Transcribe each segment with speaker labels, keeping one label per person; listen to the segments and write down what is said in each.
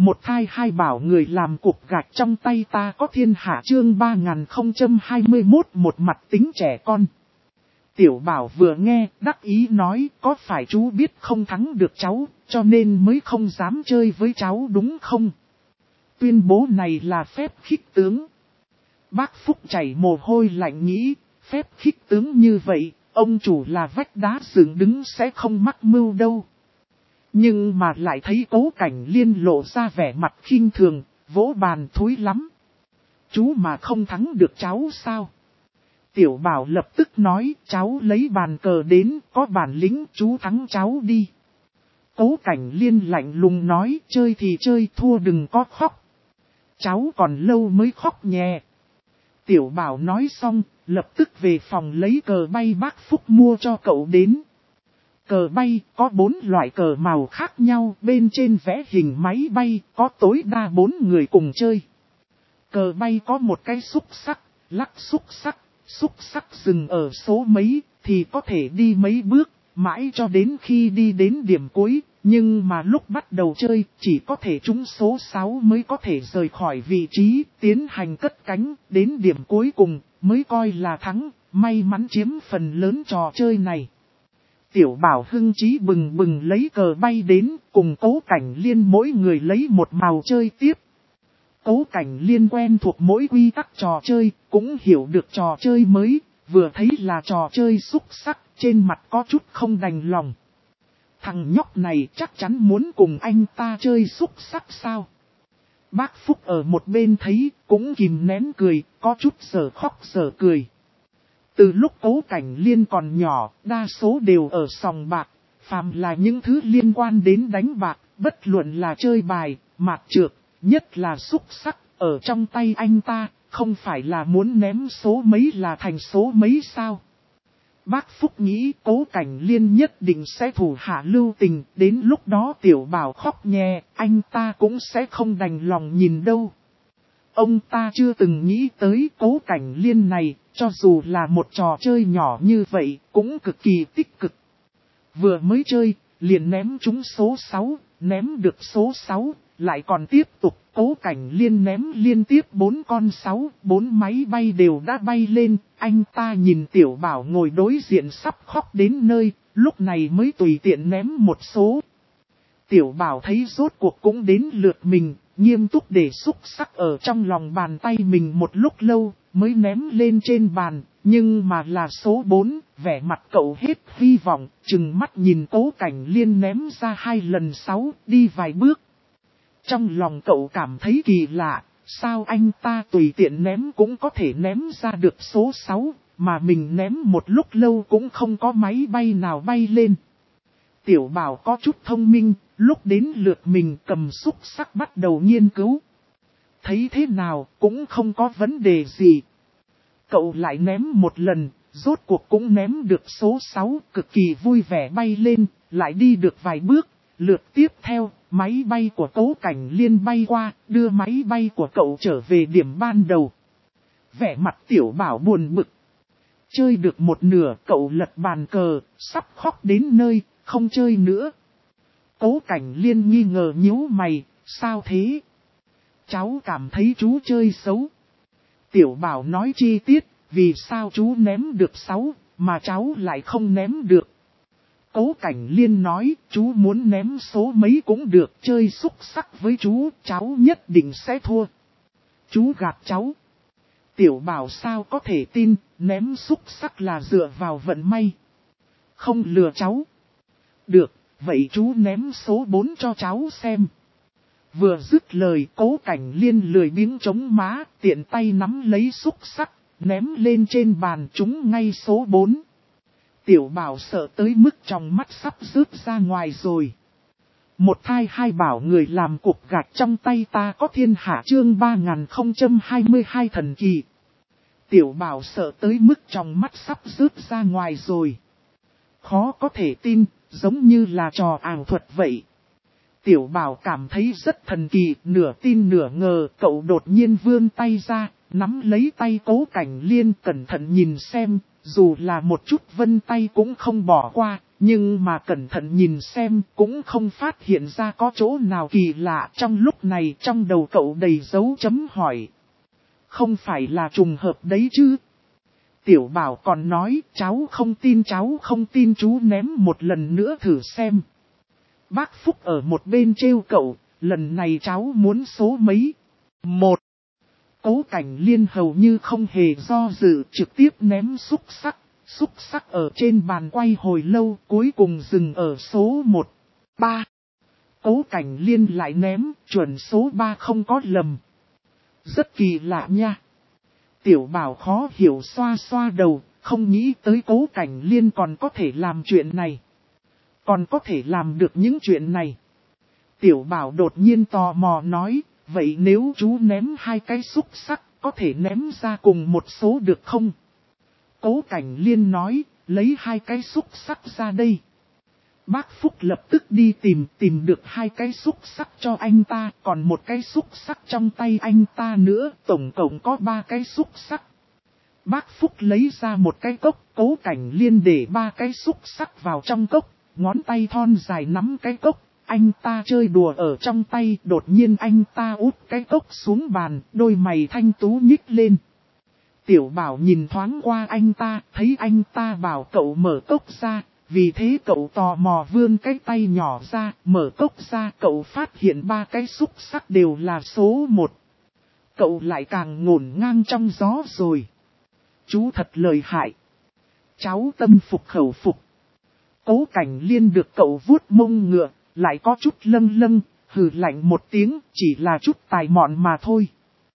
Speaker 1: Một thai hai bảo người làm cục gạch trong tay ta có thiên hạ chương 3021 một mặt tính trẻ con. Tiểu bảo vừa nghe, đắc ý nói, có phải chú biết không thắng được cháu, cho nên mới không dám chơi với cháu đúng không? Tuyên bố này là phép khích tướng. Bác Phúc chảy mồ hôi lạnh nghĩ, phép khích tướng như vậy, ông chủ là vách đá dựng đứng sẽ không mắc mưu đâu. Nhưng mà lại thấy Cố Cảnh Liên lộ ra vẻ mặt khinh thường, vỗ bàn thối lắm. Chú mà không thắng được cháu sao? Tiểu bảo lập tức nói, cháu lấy bàn cờ đến, có bản lĩnh chú thắng cháu đi. Cố Cảnh Liên lạnh lùng nói, chơi thì chơi, thua đừng có khóc. Cháu còn lâu mới khóc nhè. Tiểu bảo nói xong, lập tức về phòng lấy cờ bay bác Phúc mua cho cậu đến. Cờ bay có 4 loại cờ màu khác nhau, bên trên vẽ hình máy bay, có tối đa 4 người cùng chơi. Cờ bay có một cái xúc sắc dừng ở số mấy, thì có thể đi mấy bước, mãi cho đến khi đi đến điểm cuối, nhưng mà lúc bắt đầu chơi, chỉ có thể trúng số 6 mới có thể rời khỏi vị trí, tiến hành cất cánh, đến điểm cuối cùng, mới coi là thắng, may mắn chiếm phần lớn trò chơi này. Tiểu bảo hưng chí bừng bừng lấy cờ bay đến, cùng Cố Cảnh Liên mỗi người lấy một màu chơi tiếp. Cố Cảnh Liên quen thuộc mỗi quy tắc trò chơi, cũng hiểu được trò chơi mới, vừa thấy là trò chơi xúc sắc, trên mặt có chút không đành lòng. Thằng nhóc này chắc chắn muốn cùng anh ta chơi xúc sắc sao? Bác Phúc ở một bên thấy, cũng kìm nén cười, có chút sở khóc sở cười. Từ lúc Cố Cảnh Liên còn nhỏ, đa số đều ở sòng bạc, phàm là những thứ liên quan đến đánh bạc, bất luận là chơi bài, mạt trược, nhất là xúc sắc, ở trong tay anh ta, không phải là muốn ném số mấy là thành số mấy sao. Bác Phúc nghĩ Cố Cảnh Liên nhất định sẽ thủ hạ lưu tình, đến lúc đó tiểu bảo khóc nhè, anh ta cũng sẽ không đành lòng nhìn đâu. Ông ta chưa từng nghĩ tới Cố Cảnh Liên này, cho dù là một trò chơi nhỏ như vậy, cũng cực kỳ tích cực. Vừa mới chơi, liền ném trúng số 6, ném được số 6, lại còn tiếp tục, Cố Cảnh Liên ném liên tiếp 4 con 6, 4 máy bay đều đã bay lên, anh ta nhìn tiểu bảo ngồi đối diện sắp khóc đến nơi, lúc này mới tùy tiện ném một số. Tiểu bảo thấy rốt cuộc cũng đến lượt mình, nghiêm túc để xúc sắc ở trong lòng bàn tay mình một lúc lâu, mới ném lên trên bàn, nhưng mà là số 4, vẻ mặt cậu hết hy vọng, chừng mắt nhìn Cố Cảnh Liên ném ra 2 lần 6, đi vài bước. Trong lòng cậu cảm thấy kỳ lạ, sao anh ta tùy tiện ném cũng có thể ném ra được số 6, mà mình ném một lúc lâu cũng không có máy bay nào bay lên. Tiểu bảo có chút thông minh, lúc đến lượt mình cầm xúc sắc bắt đầu nghiên cứu. Thấy thế nào cũng không có vấn đề gì. Cậu lại ném một lần, rốt cuộc cũng ném được số 6, cực kỳ vui vẻ bay lên, lại đi được vài bước. Lượt tiếp theo, máy bay của Cố Cảnh Liên bay qua, đưa máy bay của cậu trở về điểm ban đầu. Vẻ mặt tiểu bảo buồn bực. Chơi được một nửa cậu lật bàn cờ, sắp khóc đến nơi, không chơi nữa. Cố Cảnh Liên nghi ngờ nhíu mày, sao thế? Cháu cảm thấy chú chơi xấu. Tiểu bảo nói chi tiết, vì sao chú ném được 6, mà cháu lại không ném được. Cố Cảnh Liên nói, chú muốn ném số mấy cũng được, chơi xúc sắc với chú, cháu nhất định sẽ thua. Chú gạt cháu. Tiểu bảo sao có thể tin, ném xúc sắc là dựa vào vận may. Không lừa cháu. Được, vậy chú ném số 4 cho cháu xem. Vừa dứt lời Cố Cảnh Liên lười biếng chống má, tiện tay nắm lấy xúc sắc, ném lên trên bàn trúng ngay số 4. Tiểu bảo sợ tới mức trong mắt sắp rớt ra ngoài rồi. Một thai hai bảo người làm cục gạch trong tay ta có thiên hạ chương 3022 thần kỳ. Tiểu bảo sợ tới mức trong mắt sắp rớt ra ngoài rồi. Khó có thể tin, giống như là trò ảo thuật vậy. Tiểu bảo cảm thấy rất thần kỳ, nửa tin nửa ngờ, cậu đột nhiên vươn tay ra, nắm lấy tay Cố Cảnh Liên cẩn thận nhìn xem, dù là một chút vân tay cũng không bỏ qua, Nhưng mà cẩn thận nhìn xem cũng không phát hiện ra có chỗ nào kỳ lạ. Trong lúc này trong đầu cậu đầy dấu chấm hỏi. Không phải là trùng hợp đấy chứ? Tiểu Bảo còn nói cháu không tin chú ném một lần nữa thử xem. Bác Phúc ở một bên trêu cậu, lần này cháu muốn số mấy? 1. Cố Cảnh Liên hầu như không hề do dự trực tiếp ném xúc sắc ở trên bàn quay hồi lâu cuối cùng dừng ở số 1. 3. Cố Cảnh Liên lại ném, chuẩn số 3 không có lầm. Rất kỳ lạ nha. Tiểu Bảo khó hiểu xoa xoa đầu, không nghĩ tới Cố Cảnh Liên còn có thể làm chuyện này. Còn có thể làm được những chuyện này. Tiểu Bảo đột nhiên tò mò nói, vậy nếu chú ném 2 cái xúc sắc, có thể ném ra cùng một số được không? Cố Cảnh Liên nói, lấy 2 cái xúc sắc ra đây. Bác Phúc lập tức đi tìm được 2 cái xúc sắc cho anh ta, còn 1 cái xúc sắc trong tay anh ta nữa, tổng cộng có 3 cái xúc sắc. Bác Phúc lấy ra 1 cái cốc, Cố Cảnh Liên để 3 cái xúc sắc vào trong cốc, ngón tay thon dài nắm cái cốc, anh ta chơi đùa ở trong tay, đột nhiên anh ta úp cái cốc xuống bàn, đôi mày thanh tú nhích lên. Tiểu Bảo nhìn thoáng qua anh ta, thấy anh ta bảo cậu mở cốc ra, vì thế cậu tò mò vươn cái tay nhỏ ra, mở cốc ra, cậu phát hiện 3 cái xúc sắc đều là số 1. Cậu lại càng ngổn ngang trong gió rồi. Chú thật lợi hại. Cháu tâm phục khẩu phục. Cố Cảnh Liên được cậu vuốt mông ngựa, lại có chút lâng, hừ lạnh một tiếng, chỉ là chút tài mọn mà thôi.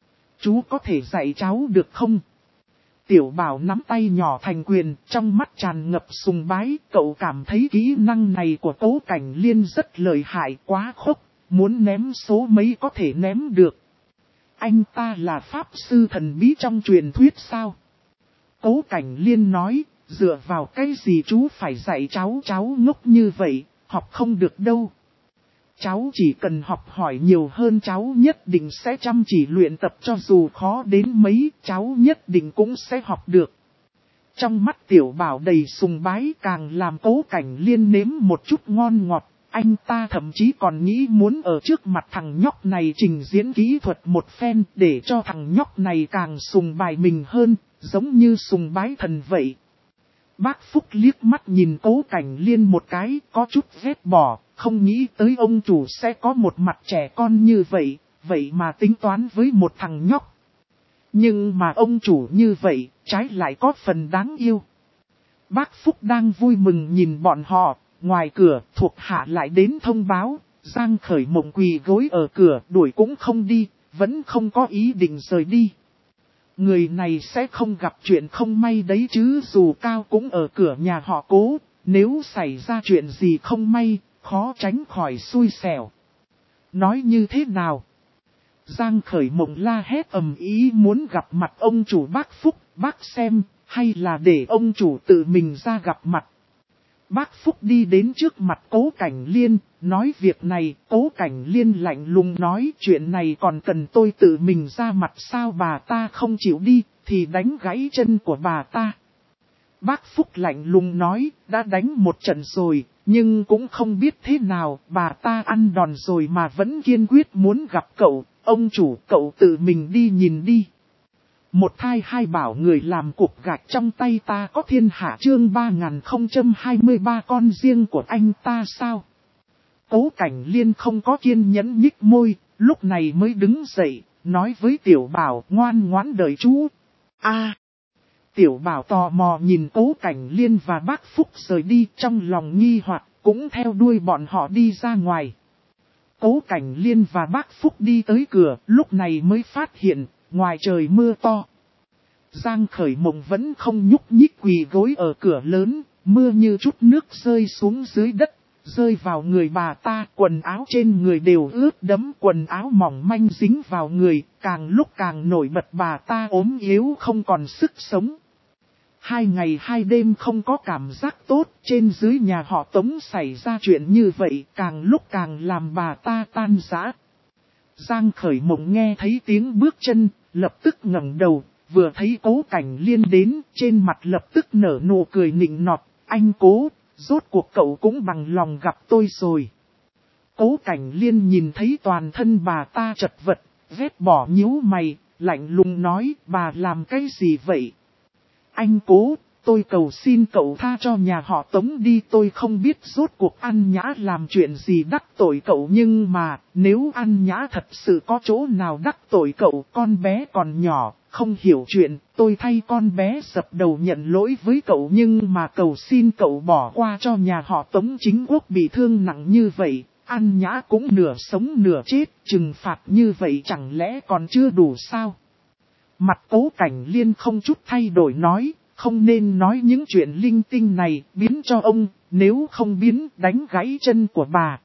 Speaker 1: Chú có thể dạy cháu được không? Tiểu Bảo nắm tay nhỏ thành quyền, trong mắt tràn ngập sùng bái, cậu cảm thấy kỹ năng này của Cố Cảnh Liên rất lợi hại, quá khốc, muốn ném số mấy có thể ném được. Anh ta là pháp sư thần bí trong truyền thuyết sao? Cố Cảnh Liên nói, dựa vào cái gì chú phải dạy cháu ngốc như vậy, học không được đâu. Cháu chỉ cần học hỏi nhiều hơn cháu nhất định sẽ chăm chỉ luyện tập cho dù khó đến mấy, cháu nhất định cũng sẽ học được. Trong mắt Tiểu Bảo đầy sùng bái càng làm Cố Cảnh Liên nếm một chút ngon ngọt, anh ta thậm chí còn nghĩ muốn ở trước mặt thằng nhóc này trình diễn kỹ thuật một phen để cho thằng nhóc này càng sùng bài mình hơn, giống như sùng bái thần vậy. Bác Phúc liếc mắt nhìn Cố Cảnh Liên một cái, có chút ghét bỏ, không nghĩ tới ông chủ sẽ có một mặt trẻ con như vậy, vậy mà tính toán với một thằng nhóc. Nhưng mà ông chủ như vậy, trái lại có phần đáng yêu. Bác Phúc đang vui mừng nhìn bọn họ, ngoài cửa thuộc hạ lại đến thông báo, Giang Khởi Mộng quỳ gối ở cửa, đuổi cũng không đi, vẫn không có ý định rời đi. Người này sẽ không gặp chuyện không may đấy chứ, dù Cao cũng ở cửa nhà họ Cố, nếu xảy ra chuyện gì không may, khó tránh khỏi xui xẻo. Nói như thế nào? Giang Khởi Mộng la hét ầm ý muốn gặp mặt ông chủ bác Phúc, bác xem, hay là để ông chủ tự mình ra gặp mặt. Bác Phúc đi đến trước mặt Cố Cảnh Liên, nói việc này, Cố Cảnh Liên lạnh lùng nói chuyện này còn cần tôi tự mình ra mặt sao, bà ta không chịu đi, thì đánh gãy chân của bà ta. Bác Phúc lạnh lùng nói, đã đánh một trận rồi, nhưng cũng không biết thế nào, bà ta ăn đòn rồi mà vẫn kiên quyết muốn gặp cậu, ông chủ cậu tự mình đi nhìn đi. Một thai hai bảo người làm cục gạch trong tay ta có thiên hạ chương 3023 con riêng của anh ta sao? Cố Cảnh Liên không có kiên nhẫn nhích môi, lúc này mới đứng dậy, nói với Tiểu Bảo ngoan ngoãn đợi chú. Tiểu Bảo tò mò nhìn Cố Cảnh Liên và bác Phúc rời đi, trong lòng nghi hoặc cũng theo đuôi bọn họ đi ra ngoài. Cố Cảnh Liên và bác Phúc đi tới cửa, lúc này mới phát hiện, ngoài trời mưa to. Giang Khởi Mộng vẫn không nhúc nhích quỳ gối ở cửa lớn, mưa như chút nước rơi xuống dưới đất, rơi vào người bà ta, quần áo trên người đều ướt đẫm, quần áo mỏng manh dính vào người, càng lúc càng nổi bật bà ta ốm yếu không còn sức sống. 2 ngày 2 đêm không có cảm giác tốt, trên dưới nhà họ Tống xảy ra chuyện như vậy, càng lúc càng làm bà ta tan rã. Giang Khởi Mộng nghe thấy tiếng bước chân, lập tức ngẩng đầu, vừa thấy Cố Cảnh Liên đến, trên mặt lập tức nở nụ cười nịnh nọt, anh Cố, rốt cuộc cậu cũng bằng lòng gặp tôi rồi. Cố Cảnh Liên nhìn thấy toàn thân bà ta chật vật, vết bỏ nhíu mày, lạnh lùng nói, bà làm cái gì vậy? Anh Cố, tôi cầu xin cậu tha cho nhà họ Tống đi, tôi không biết rốt cuộc An Nhã làm chuyện gì đắc tội cậu, nhưng mà nếu An Nhã thật sự có chỗ nào đắc tội cậu, con bé còn nhỏ, không hiểu chuyện, tôi thay con bé dập đầu nhận lỗi với cậu, nhưng mà cầu xin cậu bỏ qua cho nhà họ Tống Chính Quốc bị thương nặng như vậy. An Nhã cũng nửa sống nửa chết, trừng phạt như vậy chẳng lẽ còn chưa đủ sao? Mặt Cố Cảnh Liên không chút thay đổi nói, không nên nói những chuyện linh tinh này, biến cho ông, nếu không biến đánh gãy chân của bà.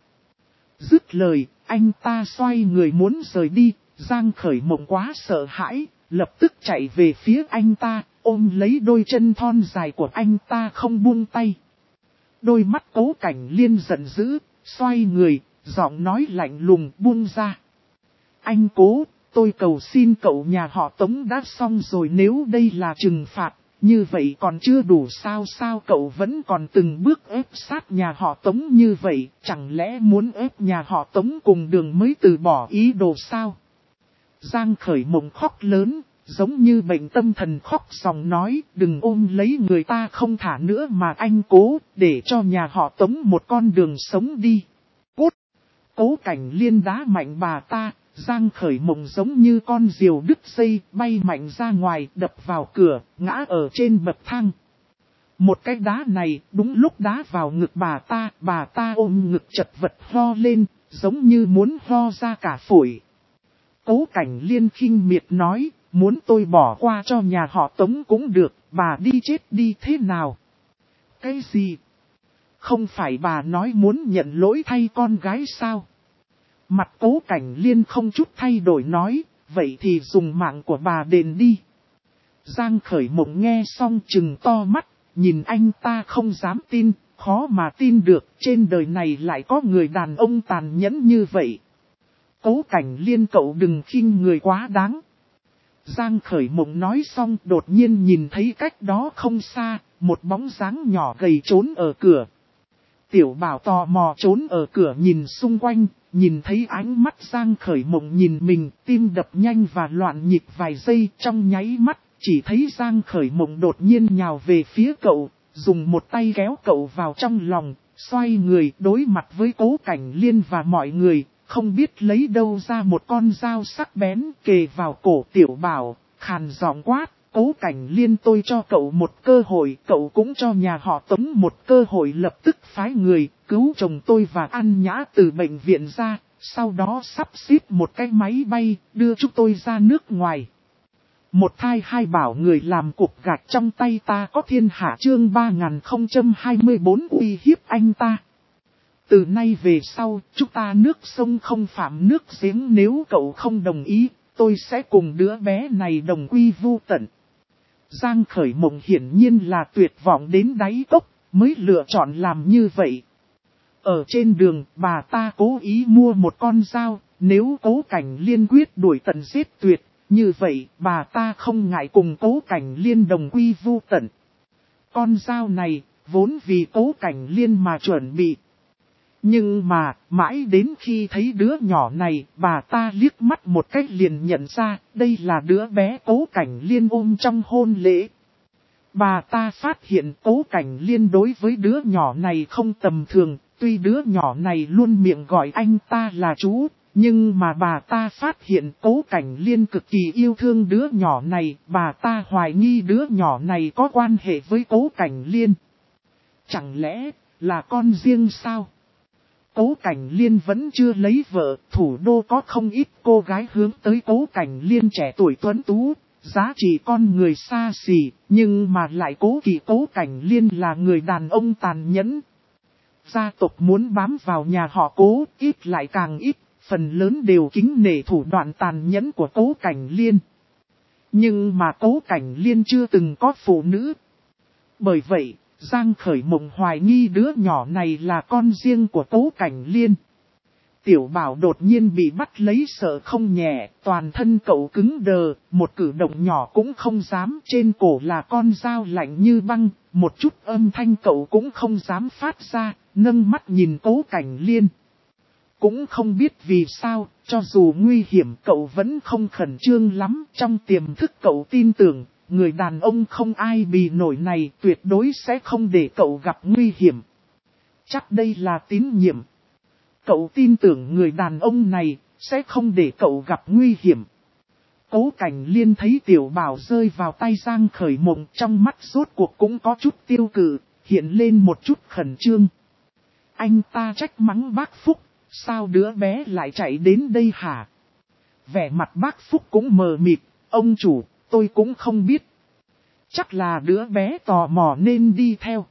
Speaker 1: Dứt lời, anh ta xoay người muốn rời đi, Giang Khởi Mộng quá sợ hãi, lập tức chạy về phía anh ta, ôm lấy đôi chân thon dài của anh ta không buông tay. Đôi mắt Cố Cảnh Liên giận dữ, xoay người, giọng nói lạnh lùng buông ra. Anh Cố, tôi cầu xin cậu, nhà họ Tống đã xong rồi, nếu đây là trừng phạt, như vậy còn chưa đủ sao? Sao cậu vẫn còn từng bước ép sát nhà họ Tống như vậy, chẳng lẽ muốn ép nhà họ Tống cùng đường mới từ bỏ ý đồ sao? Giang Khởi Mộng khóc lớn, giống như bệnh tâm thần khóc sòng nói, đừng ôm lấy người ta không thả nữa mà anh Cố, để cho nhà họ Tống một con đường sống đi. Cút! Cố Cảnh Liên đá mạnh bà ta, Giang Khởi Mộng giống như con diều đứt dây, bay mạnh ra ngoài, đập vào cửa, ngã ở trên bậc thang. Một cái đá này, đúng lúc đá vào ngực bà ta ôm ngực chật vật ho lên, giống như muốn ho ra cả phổi. Cố Cảnh Liên khinh miệt nói, muốn tôi bỏ qua cho nhà họ Tống cũng được, bà đi chết đi thế nào? Cái gì? Không phải bà nói muốn nhận lỗi thay con gái sao? Mặt Cố Cảnh Liên không chút thay đổi nói, vậy thì dùng mạng của bà đền đi. Giang Khởi Mộng nghe xong trừng to mắt, nhìn anh ta không dám tin, khó mà tin được, trên đời này lại có người đàn ông tàn nhẫn như vậy. Cố Cảnh Liên cậu đừng khinh người quá đáng. Giang Khởi Mộng nói xong đột nhiên nhìn thấy cách đó không xa, một bóng dáng nhỏ gầy trốn ở cửa. Tiểu Bảo tò mò trốn ở cửa nhìn xung quanh, nhìn thấy ánh mắt Giang Khởi Mộng nhìn mình, tim đập nhanh và loạn nhịp vài giây, trong nháy mắt, chỉ thấy Giang Khởi Mộng đột nhiên nhào về phía cậu, dùng một tay kéo cậu vào trong lòng, xoay người đối mặt với Cố Cảnh Liên và mọi người, không biết lấy đâu ra một con dao sắc bén kề vào cổ Tiểu Bảo, khàn giọng quát. Cố Cảnh Liên, tôi cho cậu một cơ hội, cậu cũng cho nhà họ Tống một cơ hội, lập tức phái người cứu chồng tôi và An Nhã từ bệnh viện ra, sau đó sắp xếp một cái máy bay đưa chúng tôi ra nước ngoài. Một thai hai bảo người làm cục gạch trong tay ta có thiên hạ, chương 3024 uy hiếp anh ta. Từ nay về sau, chúng ta nước sông không phạm nước giếng, nếu cậu không đồng ý, tôi sẽ cùng đứa bé này đồng quy vu tận. Giang Khởi Mộng hiển nhiên là tuyệt vọng đến đáy cốc, mới lựa chọn làm như vậy. Ở trên đường, bà ta cố ý mua một con dao, nếu Cố Cảnh Liên quyết đuổi tận giết tuyệt, như vậy bà ta không ngại cùng Cố Cảnh Liên đồng quy vu tận. Con dao này, vốn vì Cố Cảnh Liên mà chuẩn bị. Nhưng mà, mãi đến khi thấy đứa nhỏ này, bà ta liếc mắt một cách liền nhận ra, đây là đứa bé Cố Cảnh Liên ôm trong hôn lễ. Bà ta phát hiện Cố Cảnh Liên đối với đứa nhỏ này không tầm thường, tuy đứa nhỏ này luôn miệng gọi anh ta là chú, nhưng mà bà ta phát hiện Cố Cảnh Liên cực kỳ yêu thương đứa nhỏ này, bà ta hoài nghi đứa nhỏ này có quan hệ với Cố Cảnh Liên. Chẳng lẽ là con riêng sao? Cố Cảnh Liên vẫn chưa lấy vợ, thủ đô có không ít cô gái hướng tới Cố Cảnh Liên trẻ tuổi tuấn tú, giá trị con người xa xỉ, nhưng mà lại cố kỵ Cố Cảnh Liên là người đàn ông tàn nhẫn. Gia tộc muốn bám vào nhà họ Cố, ít lại càng ít, phần lớn đều kính nể thủ đoạn tàn nhẫn của Cố Cảnh Liên. Nhưng mà Cố Cảnh Liên chưa từng có phụ nữ. Bởi vậy, Giang Khởi Mộng hoài nghi đứa nhỏ này là con riêng của Cố Cảnh Liên. Tiểu Bảo đột nhiên bị bắt lấy sợ không nhẹ, toàn thân cậu cứng đờ, một cử động nhỏ cũng không dám, trên cổ là con dao lạnh như băng, một chút âm thanh cậu cũng không dám phát ra, nâng mắt nhìn Cố Cảnh Liên. Cũng không biết vì sao, cho dù nguy hiểm cậu vẫn không khẩn trương lắm, trong tiềm thức cậu tin tưởng, người đàn ông không ai bì nổi này tuyệt đối sẽ không để cậu gặp nguy hiểm. Chắc đây là tín nhiệm. Cậu tin tưởng người đàn ông này sẽ không để cậu gặp nguy hiểm. Cố Cảnh Liên thấy Tiểu Bảo rơi vào tay Giang Khởi Mộng, trong mắt rốt cuộc cũng có chút tiêu cự, hiện lên một chút khẩn trương. Anh ta trách mắng bác Phúc, sao đứa bé lại chạy đến đây hả? Vẻ mặt bác Phúc cũng mờ mịt, ông chủ, tôi cũng không biết. Chắc là đứa bé tò mò nên đi theo.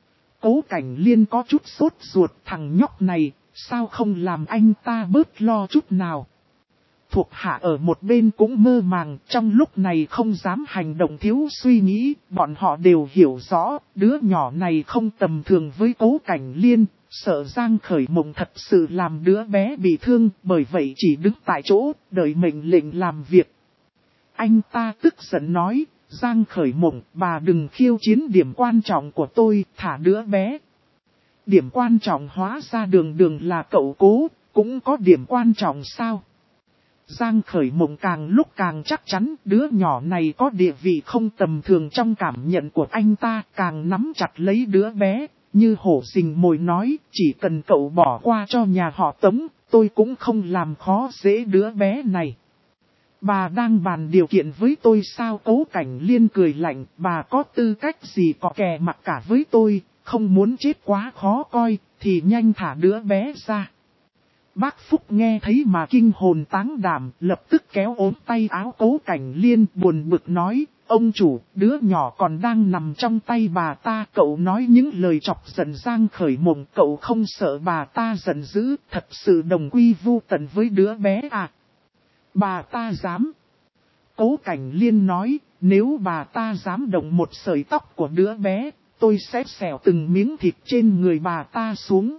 Speaker 1: Cố Cảnh Liên có chút sốt ruột, thằng nhóc này, sao không làm anh ta bớt lo chút nào. Thuộc hạ ở một bên cũng mơ màng, trong lúc này không dám hành động thiếu suy nghĩ, bọn họ đều hiểu rõ, đứa nhỏ này không tầm thường với Cố Cảnh Liên, sợ Giang Khởi Mộng thật sự làm đứa bé bị thương, bởi vậy chỉ đứng tại chỗ, đợi mệnh lệnh làm việc. Anh ta tức giận nói, Giang Khởi Mộng, bà đừng khiêu chiến điểm quan trọng của tôi, thả đứa bé. Điểm quan trọng hóa ra đường đường là cậu Cố, cũng có điểm quan trọng sao? Giang Khởi Mộng càng lúc càng chắc chắn đứa nhỏ này có địa vị không tầm thường trong cảm nhận của anh ta, càng nắm chặt lấy đứa bé, như hổ rình mồi nói, chỉ cần cậu bỏ qua cho nhà họ Tống, tôi cũng không làm khó dễ đứa bé này. Bà đang bàn điều kiện với tôi sao? Cố Cảnh Liên cười lạnh, bà có tư cách gì có kè mặt cả với tôi, không muốn chết quá khó coi, thì nhanh thả đứa bé ra. Bác Phúc nghe thấy mà kinh hồn táng đảm, lập tức kéo ốm tay áo Cố Cảnh Liên buồn bực nói, ông chủ, đứa nhỏ còn đang nằm trong tay bà ta, cậu nói những lời chọc giận Giang Khởi Mộng, cậu không sợ bà ta giận dữ, thật sự đồng quy vu tận với đứa bé à? Bà ta dám. Cố Cảnh Liên nói, nếu bà ta dám động một sợi tóc của đứa bé, tôi sẽ xẻo từng miếng thịt trên người bà ta xuống.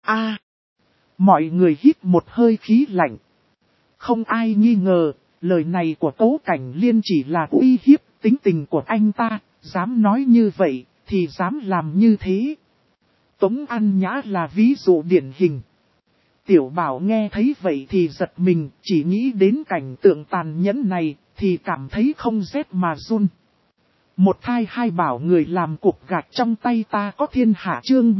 Speaker 1: Mọi người hít một hơi khí lạnh. Không ai nghi ngờ, lời này của Cố Cảnh Liên chỉ là uy hiếp, tính tình của anh ta, dám nói như vậy, thì dám làm như thế. Tống An Nhã là ví dụ điển hình. Tiểu Bảo nghe thấy vậy thì giật mình, chỉ nghĩ đến cảnh tượng tàn nhẫn này, thì cảm thấy không rét mà run. Một thai hai bảo người làm cục gạch trong tay ta có thiên hạ chương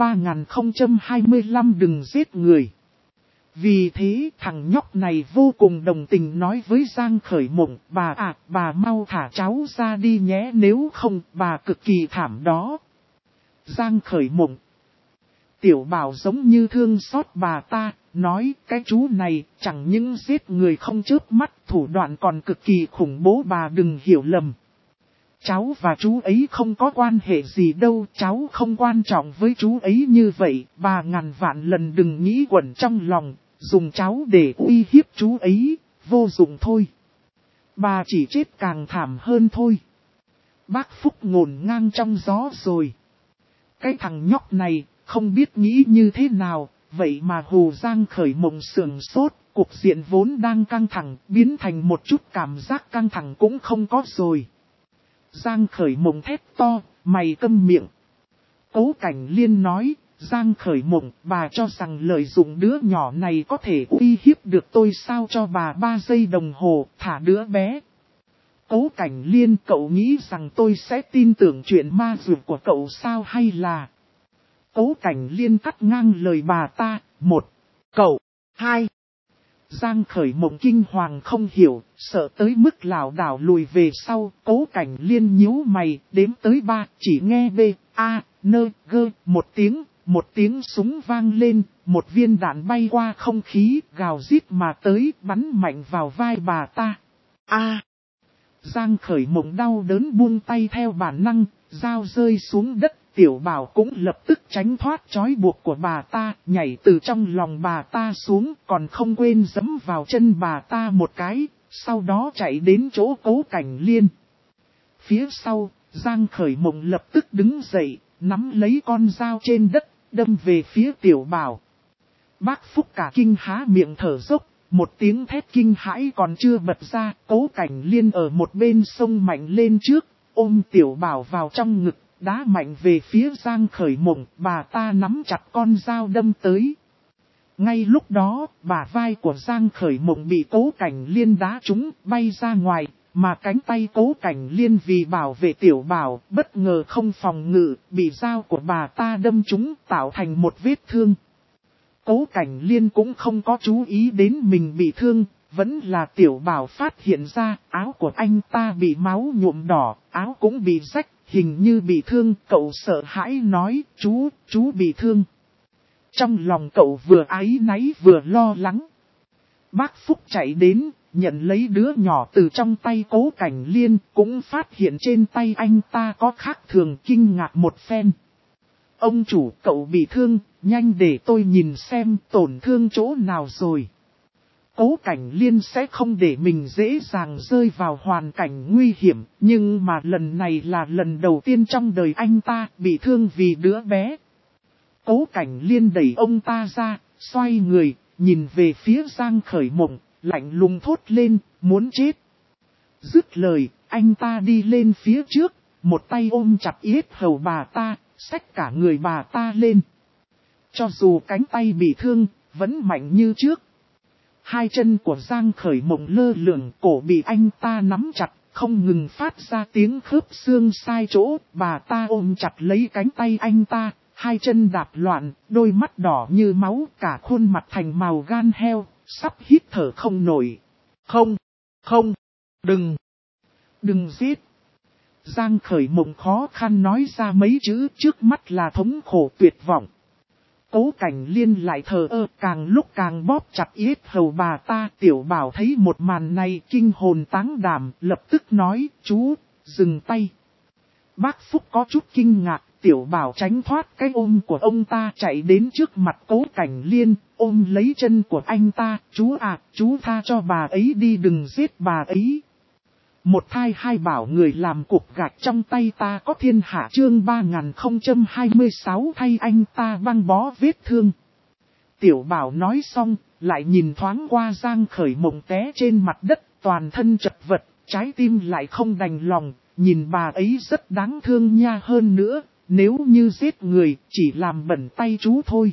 Speaker 1: 3025 đừng giết người. Vì thế thằng nhóc này vô cùng đồng tình nói với Giang Khởi Mộng, bà mau thả cháu ra đi nhé, nếu không bà cực kỳ thảm đó. Giang Khởi Mộng. Tiểu Bảo giống như thương xót bà ta, nói cái chú này chẳng những giết người không chớp mắt, thủ đoạn còn cực kỳ khủng bố, bà đừng hiểu lầm. Cháu và chú ấy không có quan hệ gì đâu, cháu không quan trọng với chú ấy như vậy, bà ngàn vạn lần đừng nghĩ quẩn trong lòng, dùng cháu để uy hiếp chú ấy, vô dụng thôi. Bà chỉ chết càng thảm hơn thôi. Bác Phúc ngổn ngang trong gió rồi. Cái thằng nhóc này, không biết nghĩ như thế nào, vậy mà hù Giang Khởi Mộng sườn sốt, cục diện vốn đang căng thẳng, biến thành một chút cảm giác căng thẳng cũng không có rồi. Giang Khởi Mộng thét to, mày câm miệng. Cố Cảnh Liên nói, Giang Khởi Mộng, bà cho rằng lợi dụng đứa nhỏ này có thể uy hiếp được tôi sao, cho bà 3 giây đồng hồ, thả đứa bé. Cố Cảnh Liên, cậu nghĩ rằng tôi sẽ tin tưởng chuyện ma dược của cậu sao, hay là... Cố Cảnh Liên cắt ngang lời bà ta, 1. Cậu, 2. Giang Khởi Mộng kinh hoàng không hiểu, sợ tới mức lảo đảo lùi về sau, Cố Cảnh Liên nhíu mày, đếm tới 3, chỉ nghe B, A, N, G, một tiếng súng vang lên, một viên đạn bay qua không khí, gào rít mà tới, bắn mạnh vào vai bà ta. Giang Khởi Mộng đau đớn buông tay theo bản năng, dao rơi xuống đất. Tiểu Bảo cũng lập tức tránh thoát trói buộc của bà ta, nhảy từ trong lòng bà ta xuống, còn không quên giẫm vào chân bà ta một cái, sau đó chạy đến chỗ Cố Cảnh Liên. Phía sau, Giang Khởi Mộng lập tức đứng dậy, nắm lấy con dao trên đất, đâm về phía Tiểu Bảo. Bác Phúc cả kinh há miệng thở dốc, một tiếng thét kinh hãi còn chưa bật ra, Cố Cảnh Liên ở một bên xông mạnh lên trước, ôm Tiểu Bảo vào trong ngực, đá mạnh về phía Giang Khởi Mộng, bà ta nắm chặt con dao đâm tới. Ngay lúc đó, bả vai của Giang Khởi Mộng bị Cố Cảnh Liên đá trúng, bay ra ngoài, mà cánh tay Cố Cảnh Liên vì bảo vệ Tiểu Bảo, bất ngờ không phòng ngự, bị dao của bà ta đâm trúng, tạo thành một vết thương. Cố Cảnh Liên cũng không có chú ý đến mình bị thương, vẫn là Tiểu Bảo phát hiện ra, áo của anh ta bị máu nhuộm đỏ, áo cũng bị rách, hình như bị thương, cậu sợ hãi nói, chú bị thương. Trong lòng cậu vừa áy náy vừa lo lắng. Bác Phúc chạy đến, nhận lấy đứa nhỏ từ trong tay Cố Cảnh Liên, cũng phát hiện trên tay anh ta có khác thường, kinh ngạc một phen. Ông chủ, cậu bị thương, nhanh để tôi nhìn xem tổn thương chỗ nào rồi. Cố Cảnh Liên sẽ không để mình dễ dàng rơi vào hoàn cảnh nguy hiểm, nhưng mà lần này là lần đầu tiên trong đời anh ta bị thương vì đứa bé. Cố Cảnh Liên đẩy ông ta ra, xoay người, nhìn về phía Giang Khởi Mộng, lạnh lùng thốt lên, muốn chết. Dứt lời, anh ta đi lên phía trước, một tay ôm chặt yết hầu bà ta, xách cả người bà ta lên. Cho dù cánh tay bị thương, vẫn mạnh như trước. Hai chân của Giang Khởi Mộng lơ lửng, cổ bị anh ta nắm chặt, không ngừng phát ra tiếng khớp xương sai chỗ, bà ta ôm chặt lấy cánh tay anh ta. Hai chân đạp loạn, đôi mắt đỏ như máu, cả khuôn mặt thành màu gan heo, sắp hít thở không nổi. Không, đừng giết. Giang Khởi Mộng khó khăn nói ra mấy chữ, trước mắt là thống khổ tuyệt vọng. Cố Cảnh Liên lại thờ ơ, càng lúc càng bóp chặt yết hầu bà ta. Tiểu Bảo thấy một màn này kinh hồn táng đảm, lập tức nói, chú, dừng tay. Bác Phúc có chút kinh ngạc. Tiểu Bảo tránh thoát cái ôm của ông ta, chạy đến trước mặt Cố Cảnh Liên, ôm lấy chân của anh ta, chú tha cho bà ấy đi, đừng giết bà ấy. Một thai hai bảo người làm cục gạch trong tay ta có thiên hạ, chương 3026 thay anh ta băng bó vết thương. Tiểu Bảo nói xong, lại nhìn thoáng qua Giang Khởi Mộng té trên mặt đất, toàn thân chật vật, trái tim lại không đành lòng, nhìn bà ấy rất đáng thương nha, hơn nữa. Nếu như giết người, chỉ làm bẩn tay chú thôi.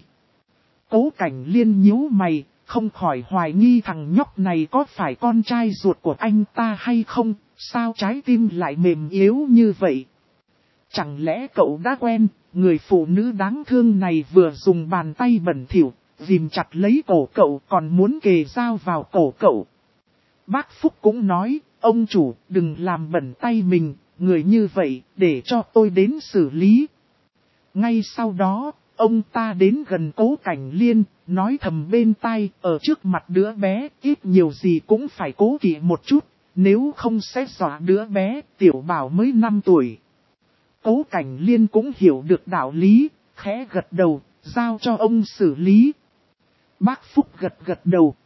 Speaker 1: Cố Cảnh Liên nhíu mày, không khỏi hoài nghi thằng nhóc này có phải con trai ruột của anh ta hay không, sao trái tim lại mềm yếu như vậy. Chẳng lẽ cậu đã quen, người phụ nữ đáng thương này vừa dùng bàn tay bẩn thỉu, ghìm chặt lấy cổ cậu còn muốn kề dao vào cổ cậu. Bác Phúc cũng nói, ông chủ đừng làm bẩn tay mình. Người như vậy, để cho tôi đến xử lý. Ngay sau đó, ông ta đến gần Cố Cảnh Liên, nói thầm bên tai, ở trước mặt đứa bé, ít nhiều gì cũng phải cố kỵ một chút, nếu không sẽ dọa đứa bé. Tiểu Bảo mới 5 tuổi. Cố Cảnh Liên cũng hiểu được đạo lý, khẽ gật đầu, giao cho ông xử lý. Bác Phúc gật đầu.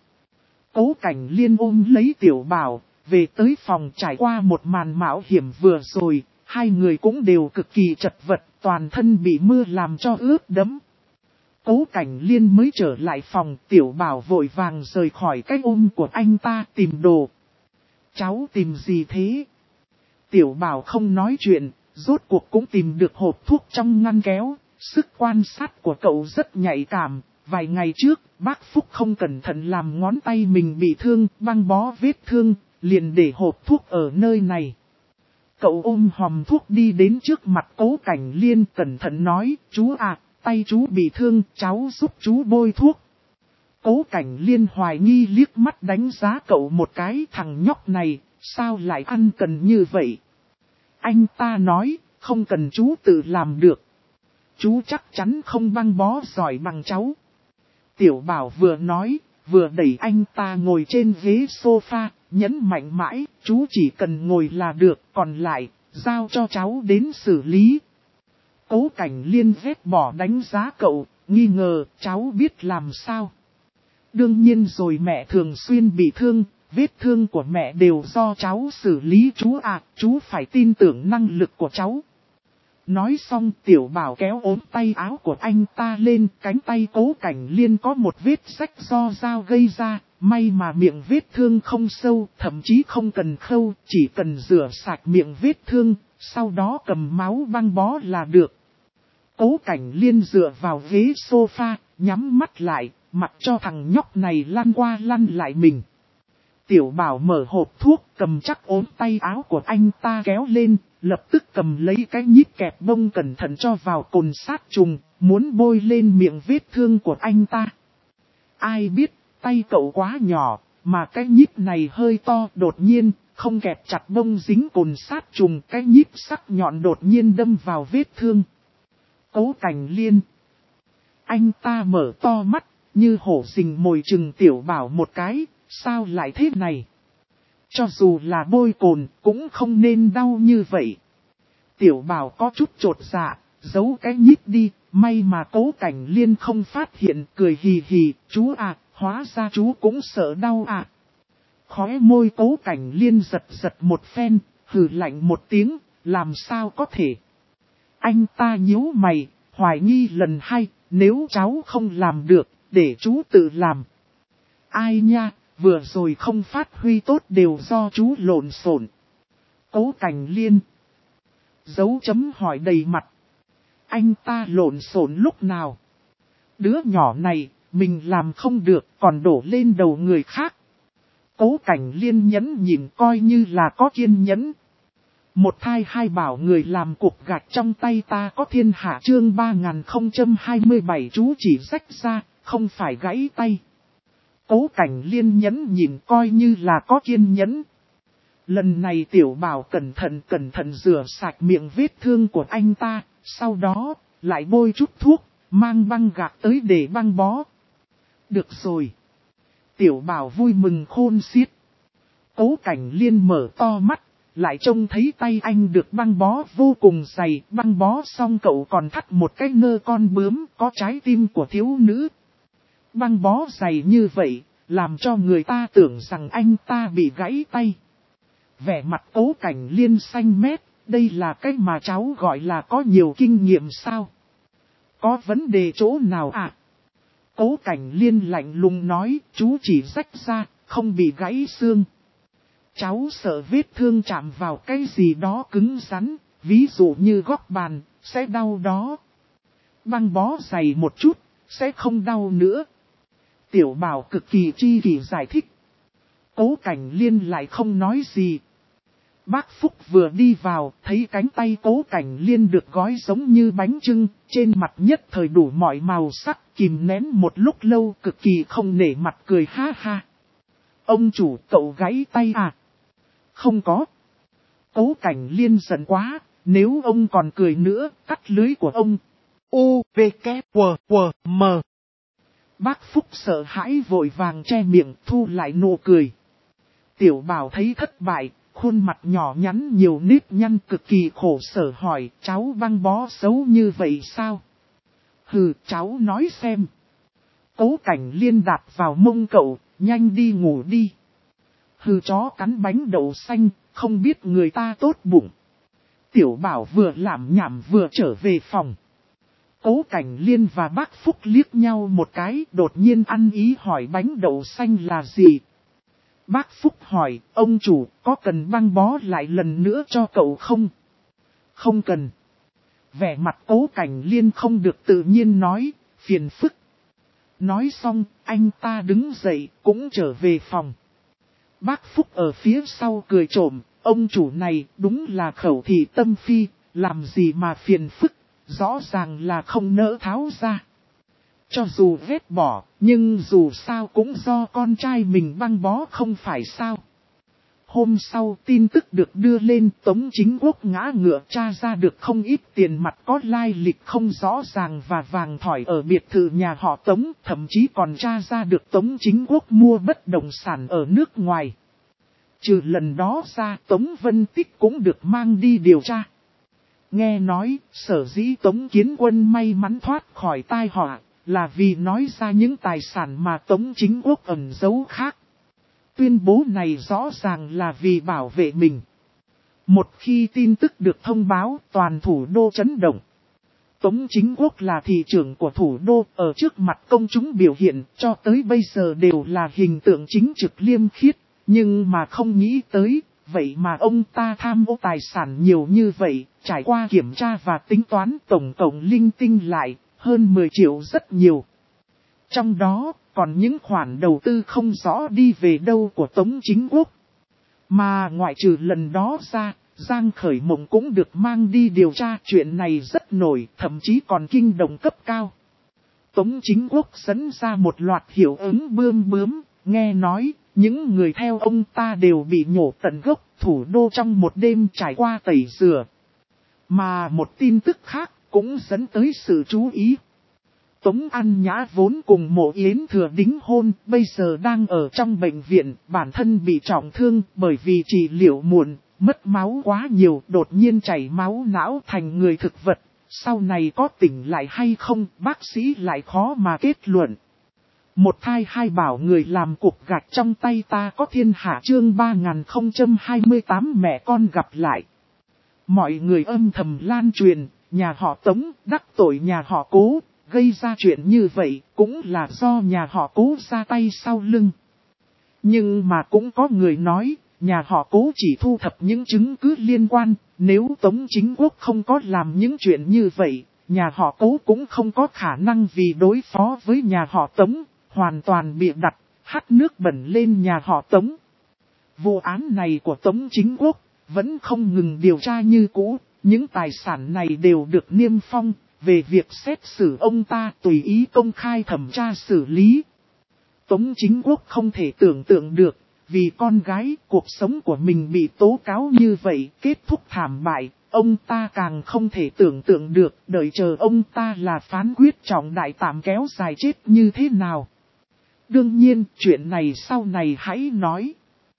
Speaker 1: Cố Cảnh Liên ôm lấy Tiểu Bảo. Về tới phòng, trải qua một màn mạo hiểm vừa rồi, hai người cũng đều cực kỳ chật vật, toàn thân bị mưa làm cho ướt đẫm. Cố Cảnh Liên mới trở lại phòng, Tiểu Bảo vội vàng rời khỏi cái ôm của anh ta tìm đồ. Cháu tìm gì thế? Tiểu Bảo không nói chuyện, rốt cuộc cũng tìm được hộp thuốc trong ngăn kéo. Sức quan sát của cậu rất nhạy cảm. Vài ngày trước, bác Phúc không cẩn thận làm ngón tay mình bị thương, băng bó vết thương. Liền để hộp thuốc ở nơi này. Cậu ôm hòm thuốc đi đến trước mặt Cố Cảnh Liên, cẩn thận nói, chú tay chú bị thương, cháu giúp chú bôi thuốc. Cố Cảnh Liên hoài nghi liếc mắt đánh giá cậu một cái, thằng nhóc này, sao lại ăn cần như vậy? Anh ta nói, không cần chú tự làm được. Chú chắc chắn không băng bó giỏi bằng cháu. Tiểu Bảo vừa nói, vừa đẩy anh ta ngồi trên ghế sofa. Nhấn mạnh mãi, chú chỉ cần ngồi là được, còn lại, giao cho cháu đến xử lý. Cố Cảnh Liên ghét bỏ đánh giá cậu, nghi ngờ, cháu biết làm sao. Đương nhiên rồi, mẹ thường xuyên bị thương, vết thương của mẹ đều do cháu xử lý chú chú phải tin tưởng năng lực của cháu. Nói xong Tiểu Bảo kéo ốm tay áo của anh ta lên, cánh tay Cố Cảnh Liên có một vết rách do dao gây ra, may mà miệng vết thương không sâu, thậm chí không cần khâu, chỉ cần rửa sạch miệng vết thương, sau đó cầm máu băng bó là được. Cố Cảnh Liên dựa vào ghế sofa, nhắm mắt lại, mặc cho thằng nhóc này lăn qua lăn lại mình. Tiểu Bảo mở hộp thuốc, cầm chắc ốm tay áo của anh ta kéo lên, lập tức cầm lấy cái nhíp kẹp bông cẩn thận cho vào cồn sát trùng, muốn bôi lên miệng vết thương của anh ta. Ai biết, tay cậu quá nhỏ, mà cái nhíp này hơi to, đột nhiên, không kẹp chặt bông dính cồn sát trùng, cái nhíp sắc nhọn đột nhiên đâm vào vết thương. Cố Cảnh Liên. Anh ta mở to mắt, như hổ rình mồi chừng Tiểu Bảo một cái, sao lại thế này? Cho dù là bôi cồn, cũng không nên đau như vậy. Tiểu Bảo có chút chột dạ, giấu cái nhíp đi, may mà Cố Cảnh Liên không phát hiện, cười hì hì, chú à, hóa ra chú cũng sợ đau à. Khóe môi Cố Cảnh Liên giật giật một phen, hừ lạnh một tiếng, làm sao có thể. Anh ta nhíu mày, hoài nghi lần hai, nếu cháu không làm được, để chú tự làm. Ai nha, vừa rồi không phát huy tốt đều do chú lộn xộn. Cố Cảnh Liên. Dấu chấm hỏi đầy mặt. Anh ta lộn xộn lúc nào? Đứa nhỏ này, mình làm không được còn đổ lên đầu người khác. Cố Cảnh Liên nhẫn nhìn coi như là có kiên nhẫn. Một thai hai bảo người làm cục gạch trong tay ta có thiên hạ chương 3027 chú chỉ rách ra, không phải gãy tay. Cố Cảnh Liên nhẫn nhìn coi như là có kiên nhẫn. Lần này Tiểu Bảo cẩn thận rửa sạch miệng vết thương của anh ta, sau đó lại bôi chút thuốc, mang băng gạc tới để băng bó. Được rồi. Tiểu Bảo vui mừng khôn xiết. Cố Cảnh Liên mở to mắt, lại trông thấy tay anh được băng bó vô cùng dày, băng bó xong cậu còn thắt một cái nơ con bướm có trái tim của thiếu nữ. Băng bó dày như vậy, làm cho người ta tưởng rằng anh ta bị gãy tay. Vẻ mặt Cố Cảnh Liên xanh mét, đây là cái mà cháu gọi là có nhiều kinh nghiệm sao? Có vấn đề chỗ nào à? Cố Cảnh Liên lạnh lùng nói, chú chỉ rách ra, không bị gãy xương. Cháu sợ vết thương chạm vào cái gì đó cứng rắn, ví dụ như góc bàn, sẽ đau đó. Băng bó dày một chút, sẽ không đau nữa. Tiểu Bảo cực kỳ chi kỷ giải thích. Cố Cảnh Liên lại không nói gì. Bác Phúc vừa đi vào, thấy cánh tay Cố Cảnh Liên được gói giống như bánh chưng, trên mặt nhất thời đủ mọi màu sắc, kìm nén một lúc lâu cực kỳ không nể mặt cười ha ha. Ông chủ cậu gãy tay à? Không có. Cố Cảnh Liên giận quá, nếu ông còn cười nữa, cắt lưới của ông. U, V, K, W, W, M. Bác Phúc sợ hãi vội vàng che miệng thu lại nụ cười. Tiểu Bảo thấy thất bại, khuôn mặt nhỏ nhắn nhiều nếp nhăn cực kỳ khổ sở hỏi cháu băng bó xấu như vậy sao? Hừ, cháu nói xem. Cố Cảnh Liên đạp vào mông cậu, nhanh đi ngủ đi. Hừ, chó cắn bánh đậu xanh, không biết người ta tốt bụng. Tiểu Bảo vừa làm nhảm vừa trở về phòng. Cố Cảnh Liên và bác Phúc liếc nhau một cái, đột nhiên ăn ý hỏi bánh đậu xanh là gì. Bác Phúc hỏi, ông chủ, có cần băng bó lại lần nữa cho cậu không? Không cần. Vẻ mặt Cố Cảnh Liên không được tự nhiên nói, phiền phức. Nói xong, anh ta đứng dậy, cũng trở về phòng. Bác Phúc ở phía sau cười trộm, ông chủ này đúng là khẩu thị tâm phi, làm gì mà phiền phức, rõ ràng là không nỡ tháo ra. Cho dù vết bỏ, nhưng dù sao cũng do con trai mình băng bó không phải sao. Hôm sau tin tức được đưa lên Tống Chính Quốc ngã ngựa tra ra được không ít tiền mặt có lai lịch không rõ ràng và vàng thỏi ở biệt thự nhà họ Tống. Thậm chí còn tra ra được Tống Chính Quốc mua bất động sản ở nước ngoài. Trừ lần đó ra Tống Vân Tích cũng được mang đi điều tra. Nghe nói sở dĩ Tống Kiến Quân may mắn thoát khỏi tai họa là vì nói ra những tài sản mà Tống Chính Quốc ẩn giấu khác. Tuyên bố này rõ ràng là vì bảo vệ mình. Một khi tin tức được thông báo, toàn thủ đô chấn động. Tống Chính Quốc là thị trưởng của thủ đô, ở trước mặt công chúng biểu hiện cho tới bây giờ đều là hình tượng chính trực liêm khiết, nhưng mà không nghĩ tới, vậy mà ông ta tham ô tài sản nhiều như vậy, trải qua kiểm tra và tính toán tổng cộng linh tinh lại, hơn 10 triệu rất nhiều. Trong đó, còn những khoản đầu tư không rõ đi về đâu của Tống Chính Quốc. Mà ngoại trừ lần đó ra, Giang Khởi Mộng cũng được mang đi điều tra, chuyện này rất nổi, thậm chí còn kinh động cấp cao. Tống Chính Quốc dẫn ra một loạt hiệu ứng bươm bướm, nghe nói, những người theo ông ta đều bị nhổ tận gốc, thủ đô trong một đêm trải qua tẩy rửa. Mà một tin tức khác cũng dẫn tới sự chú ý. Tống An Nhã vốn cùng Mộ Yến Thừa đính hôn, bây giờ đang ở trong bệnh viện, bản thân bị trọng thương bởi vì trị liệu muộn, mất máu quá nhiều, đột nhiên chảy máu não thành người thực vật. Sau này có tỉnh lại hay không, bác sĩ lại khó mà kết luận. Một thai hai bảo người làm cục gạch trong tay ta có thiên hạ chương 3028 mẹ con gặp lại. Mọi người âm thầm lan truyền, nhà họ Tống đắc tội nhà họ Cố, gây ra chuyện như vậy cũng là do nhà họ Cố ra tay sau lưng. Nhưng mà cũng có người nói, nhà họ Cố chỉ thu thập những chứng cứ liên quan, nếu Tống Chính Quốc không có làm những chuyện như vậy, nhà họ Cố cũng không có khả năng vì đối phó với nhà họ Tống, hoàn toàn bịa đặt, hắt nước bẩn lên nhà họ Tống. Vụ án này của Tống Chính Quốc vẫn không ngừng điều tra như cũ, những tài sản này đều được niêm phong, về việc xét xử ông ta tùy ý công khai thẩm tra xử lý. Tống Chính Quốc không thể tưởng tượng được, vì con gái cuộc sống của mình bị tố cáo như vậy kết thúc thảm bại, ông ta càng không thể tưởng tượng được đợi chờ ông ta là phán quyết trọng đại tạm kéo dài chết như thế nào. Đương nhiên chuyện này sau này hãy nói.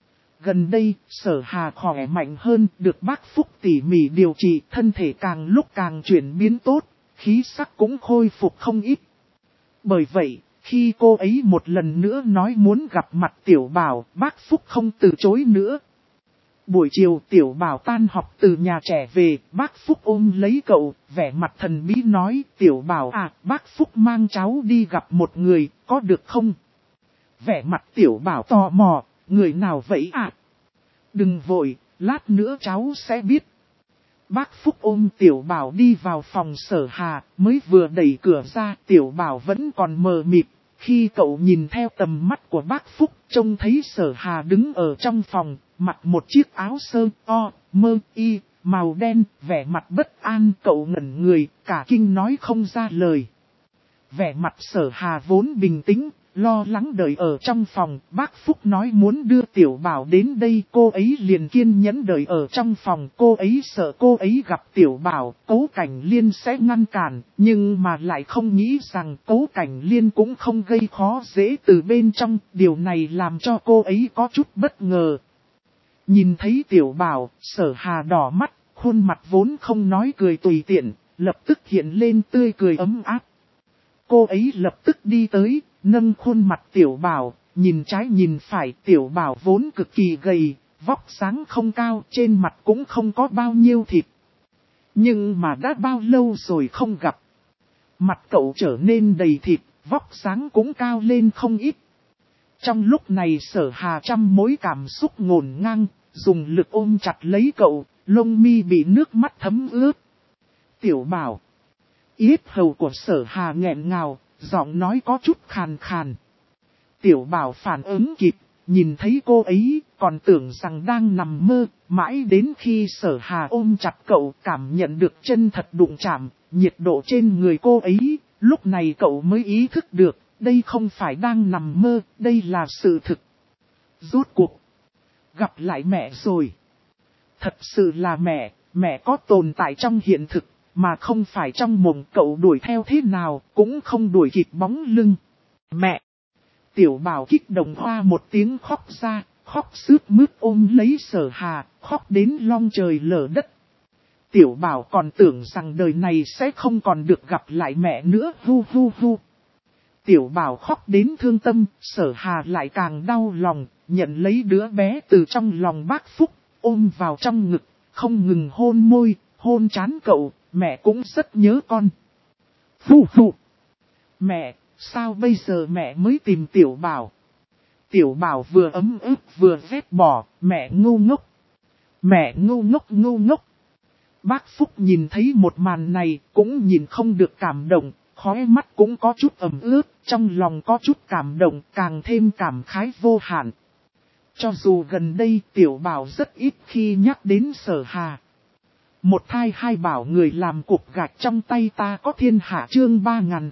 Speaker 1: Gần đây, Sở Hà khỏe mạnh hơn, được bác Phúc tỉ mỉ điều trị, thân thể càng lúc càng chuyển biến tốt, khí sắc cũng khôi phục không ít. Bởi vậy, khi cô ấy một lần nữa nói muốn gặp mặt Tiểu Bảo, bác Phúc không từ chối nữa. Buổi chiều Tiểu Bảo tan học từ nhà trẻ về, bác Phúc ôm lấy cậu, vẻ mặt thần bí nói, Tiểu Bảo à, bác Phúc mang cháu đi gặp một người, có được không? Vẻ mặt Tiểu Bảo tò mò, người nào vậy à? Đừng vội, lát nữa cháu sẽ biết. Bác Phúc ôm Tiểu Bảo đi vào phòng Sở Hà, mới vừa đẩy cửa ra, Tiểu Bảo vẫn còn mờ mịt. Khi cậu nhìn theo tầm mắt của bác Phúc, trông thấy Sở Hà đứng ở trong phòng, mặc một chiếc áo sơ mơ y, màu đen, vẻ mặt bất an, cậu ngẩn người, cả kinh nói không ra lời. Vẻ mặt Sở Hà vốn bình tĩnh, lo lắng đợi ở trong phòng, bác Phúc nói muốn đưa Tiểu Bảo đến đây, cô ấy liền kiên nhẫn đợi ở trong phòng, cô ấy sợ cô ấy gặp Tiểu Bảo, Cố Cảnh Liên sẽ ngăn cản, nhưng mà lại không nghĩ rằng Cố Cảnh Liên cũng không gây khó dễ từ bên trong, điều này làm cho cô ấy có chút bất ngờ. Nhìn thấy Tiểu Bảo, Sở Hà đỏ mắt, khuôn mặt vốn không nói cười tùy tiện, lập tức hiện lên tươi cười ấm áp. Cô ấy lập tức đi tới, nâng khuôn mặt Tiểu Bảo, nhìn trái nhìn phải, Tiểu Bảo vốn cực kỳ gầy, vóc dáng không cao, trên mặt cũng không có bao nhiêu thịt. Nhưng mà đã bao lâu rồi không gặp. Mặt cậu trở nên đầy thịt, vóc dáng cũng cao lên không ít. Trong lúc này Sở Hà trăm mối cảm xúc ngổn ngang, dùng lực ôm chặt lấy cậu, lông mi bị nước mắt thấm ướt. Tiểu Bảo. Yết hầu của Sở Hà nghẹn ngào, giọng nói có chút khàn khàn. Tiểu Bảo phản ứng kịp, nhìn thấy cô ấy, còn tưởng rằng đang nằm mơ, mãi đến khi Sở Hà ôm chặt cậu cảm nhận được chân thật đụng chạm, nhiệt độ trên người cô ấy, lúc này cậu mới ý thức được, đây không phải đang nằm mơ, đây là sự thực. Rốt cuộc, gặp lại mẹ rồi. Thật sự là mẹ có tồn tại trong hiện thực. Mà không phải trong mộng, cậu đuổi theo thế nào, cũng không đuổi kịp bóng lưng. Mẹ! Tiểu Bảo kích động hoa một tiếng khóc ra, khóc sướt mướt ôm lấy Sở Hà, khóc đến long trời lở đất. Tiểu Bảo còn tưởng rằng đời này sẽ không còn được gặp lại mẹ nữa, hu hu hu. Tiểu Bảo khóc đến thương tâm, Sở Hà lại càng đau lòng, nhận lấy đứa bé từ trong lòng bác Phúc, ôm vào trong ngực. không ngừng hôn môi, hôn trán cậu, mẹ cũng rất nhớ con. Phụ phụ. Mẹ, sao bây giờ mẹ mới tìm Tiểu Bảo? Tiểu Bảo vừa ấm ức vừa vét bỏ, mẹ ngu ngốc. Mẹ ngu ngốc. Bác Phúc nhìn thấy một màn này cũng nhìn không được cảm động, khóe mắt cũng có chút ẩm ướt, trong lòng có chút cảm động, càng thêm cảm khái vô hạn. Cho dù gần đây Tiểu Bảo rất ít khi nhắc đến Sở Hà. Một thai hai bảo người làm cục gạch trong tay ta có thiên hạ chương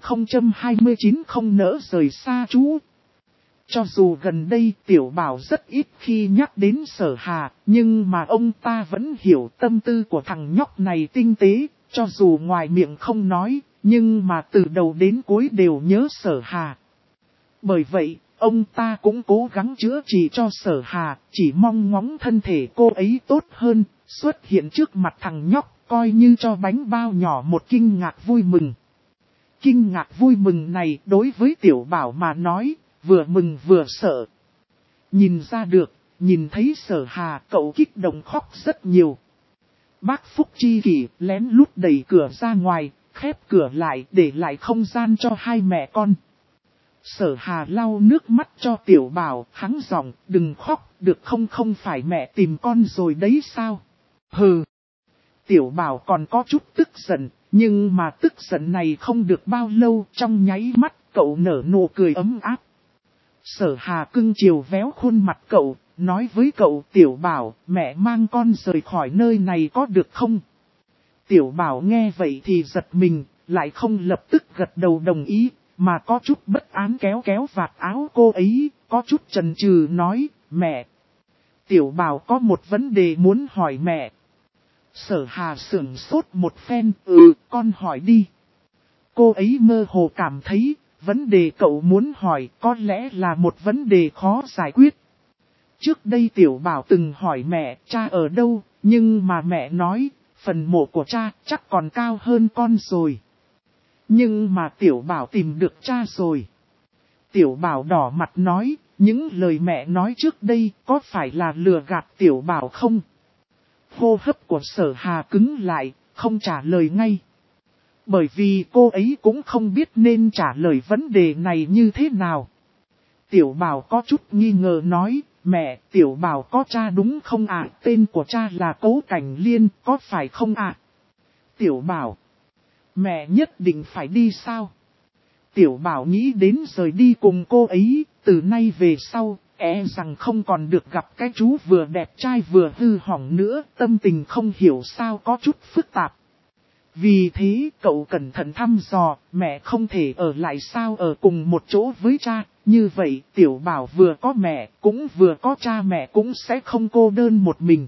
Speaker 1: 3029 không nỡ rời xa chú. Cho dù gần đây Tiểu Bảo rất ít khi nhắc đến Sở Hà, nhưng mà ông ta vẫn hiểu tâm tư của thằng nhóc này tinh tế, cho dù ngoài miệng không nói, nhưng mà từ đầu đến cuối đều nhớ Sở Hà. Bởi vậy, ông ta cũng cố gắng chữa trị cho Sở Hà, chỉ mong ngóng thân thể cô ấy tốt hơn, xuất hiện trước mặt thằng nhóc, coi như cho bánh bao nhỏ một kinh ngạc vui mừng. Kinh ngạc vui mừng này đối với Tiểu Bảo mà nói, vừa mừng vừa sợ. Nhìn ra được, nhìn thấy Sở Hà cậu kích động khóc rất nhiều. Bác Phúc chi kỷ lén lút đẩy cửa ra ngoài, khép cửa lại để lại không gian cho hai mẹ con. Sở Hà lau nước mắt cho Tiểu Bảo, hắng giọng, đừng khóc, được không phải mẹ tìm con rồi đấy sao? Hừ. Tiểu Bảo còn có chút tức giận, nhưng mà tức giận này không được bao lâu, trong nháy mắt cậu nở nụ cười ấm áp. Sở Hà cưng chiều véo khuôn mặt cậu, nói với cậu Tiểu Bảo, mẹ mang con rời khỏi nơi này có được không? Tiểu Bảo nghe vậy thì giật mình, lại không lập tức gật đầu đồng ý, mà có chút bất an kéo vạt áo cô ấy, có chút chần chừ nói, mẹ. Tiểu Bảo có một vấn đề muốn hỏi mẹ. Sở Hà sửng sốt một phen, con hỏi đi. Cô ấy mơ hồ cảm thấy, vấn đề cậu muốn hỏi có lẽ là một vấn đề khó giải quyết. Trước đây Tiểu Bảo từng hỏi mẹ cha ở đâu, nhưng mà mẹ nói, phần mộ của cha chắc còn cao hơn con rồi. Nhưng mà Tiểu Bảo tìm được cha rồi. Tiểu Bảo đỏ mặt nói, những lời mẹ nói trước đây có phải là lừa gạt Tiểu Bảo không? Hô hấp của Sở Hà cứng lại, không trả lời ngay. Bởi vì cô ấy cũng không biết nên trả lời vấn đề này như thế nào. Tiểu Bảo có chút nghi ngờ nói, mẹ, Tiểu Bảo có cha đúng không ạ? Tên của cha là Cố Cảnh Liên, có phải không ạ? Tiểu Bảo, mẹ nhất định phải đi sao? Tiểu Bảo nghĩ đến rời đi cùng cô ấy, từ nay về sau, rằng không còn được gặp cái chú vừa đẹp trai vừa hư hỏng nữa, tâm tình không hiểu sao có chút phức tạp. Vì thế cậu cẩn thận thăm dò, mẹ không thể ở lại sao ở cùng một chỗ với cha, như vậy Tiểu Bảo vừa có mẹ, cũng vừa có cha mẹ cũng sẽ không cô đơn một mình.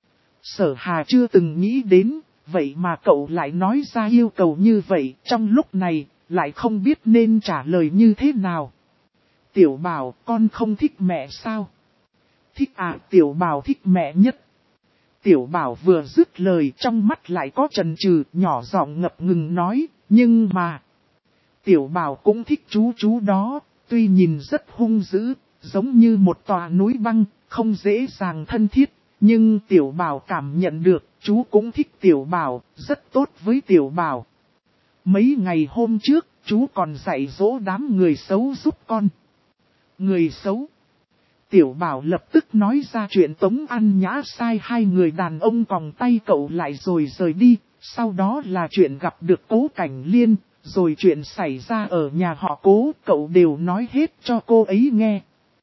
Speaker 1: Sở Hà chưa từng nghĩ đến, vậy mà cậu lại nói ra yêu cầu như vậy, trong lúc này, lại không biết nên trả lời như thế nào. Tiểu Bảo, con không thích mẹ sao? Thích à, Tiểu Bảo thích mẹ nhất. Tiểu Bảo vừa dứt lời trong mắt lại có chần chừ, nhỏ giọng ngập ngừng nói, nhưng mà... Tiểu Bảo cũng thích chú đó, tuy nhìn rất hung dữ, giống như một tòa núi băng, không dễ dàng thân thiết, nhưng Tiểu Bảo cảm nhận được, chú cũng thích Tiểu Bảo, rất tốt với Tiểu Bảo. Mấy ngày hôm trước, chú còn dạy dỗ đám người xấu giúp con. Người xấu? Tiểu Bảo lập tức nói ra chuyện Tống An Nhã sai hai người đàn ông còng tay cậu lại rồi rời đi, sau đó là chuyện gặp được Cố Cảnh Liên, rồi chuyện xảy ra ở nhà họ Cố, cậu đều nói hết cho cô ấy nghe.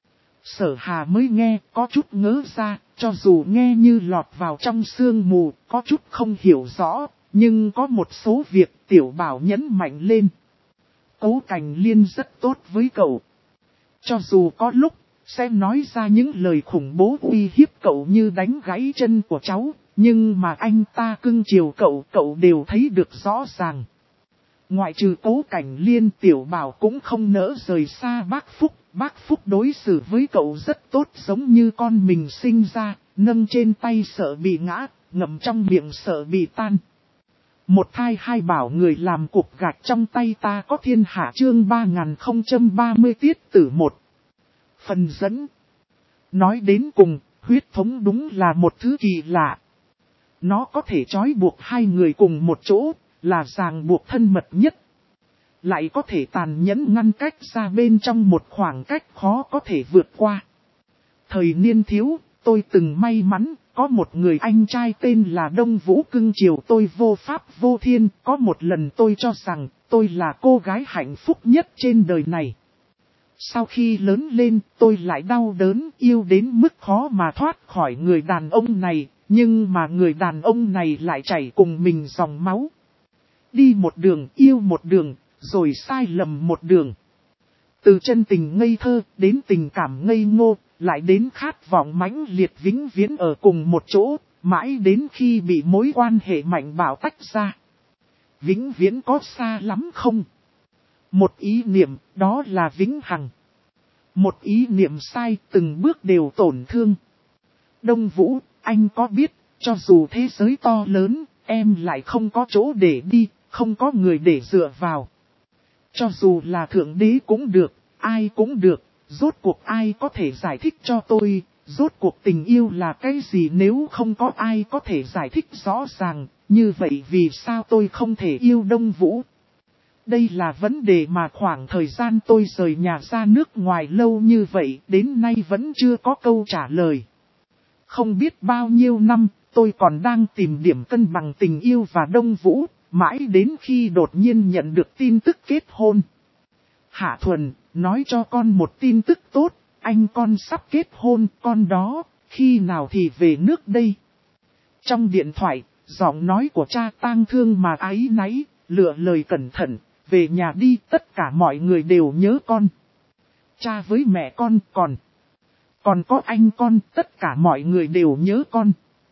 Speaker 1: Sở Hà mới nghe, có chút ngớ ra, cho dù nghe như lọt vào trong sương mù, có chút không hiểu rõ, nhưng có một số việc Tiểu Bảo nhấn mạnh lên. Cố Cảnh Liên rất tốt với cậu. Cho dù có lúc, sẽ nói ra những lời khủng bố uy hiếp cậu như đánh gãy chân của cháu, nhưng mà anh ta cưng chiều cậu, cậu đều thấy được rõ ràng. Ngoại trừ Cố Cảnh Liên, Tiểu Bảo cũng không nỡ rời xa bác Phúc đối xử với cậu rất tốt giống như con mình sinh ra, nâng trên tay sợ bị ngã, ngậm trong miệng sợ bị tan. Một thai hai bảo người làm cục gạch trong tay ta có thiên hạ chương 3030 tiết tử 1. Phần dẫn. Nói đến cùng, huyết thống đúng là một thứ kỳ lạ. Nó có thể trói buộc hai người cùng một chỗ, là ràng buộc thân mật nhất. Lại có thể tàn nhẫn ngăn cách ra bên trong một khoảng cách khó có thể vượt qua. Thời niên thiếu, tôi từng may mắn, có một người anh trai tên là Đông Vũ cưng chiều tôi vô pháp vô thiên. Có một lần tôi cho rằng tôi là cô gái hạnh phúc nhất trên đời này. Sau khi lớn lên, tôi lại đau đớn yêu đến mức khó mà thoát khỏi người đàn ông này. Nhưng mà người đàn ông này lại chảy cùng mình dòng máu. Đi một đường, yêu một đường, rồi sai lầm một đường. Từ chân tình ngây thơ, đến tình cảm ngây ngô, lại đến khát vọng mãnh liệt vĩnh viễn ở cùng một chỗ, mãi đến khi bị mối quan hệ mạnh bạo tách ra. Vĩnh viễn có xa lắm không? Một ý niệm, đó là vĩnh hằng. Một ý niệm sai, từng bước đều tổn thương. Đông Vũ, anh có biết, cho dù thế giới to lớn, em lại không có chỗ để đi, không có người để dựa vào. Cho dù là thượng đế cũng được, ai cũng được, rốt cuộc ai có thể giải thích cho tôi, rốt cuộc tình yêu là cái gì nếu không có ai có thể giải thích rõ ràng, như vậy vì sao tôi không thể yêu Đông Vũ? Đây là vấn đề mà khoảng thời gian tôi rời nhà ra nước ngoài lâu như vậy, đến nay vẫn chưa có câu trả lời. Không biết bao nhiêu năm, tôi còn đang tìm điểm cân bằng tình yêu và Đông Vũ, mãi đến khi đột nhiên nhận được tin tức kết hôn. Hạ Thuần, nói cho con một tin tức tốt, anh con sắp kết hôn, con đó, khi nào thì về nước đây? Trong điện thoại, giọng nói của cha tang thương mà áy náy, lựa lời cẩn thận, về nhà đi, tất cả mọi người đều nhớ con. Cha với mẹ con còn có anh con, tất cả mọi người đều nhớ con.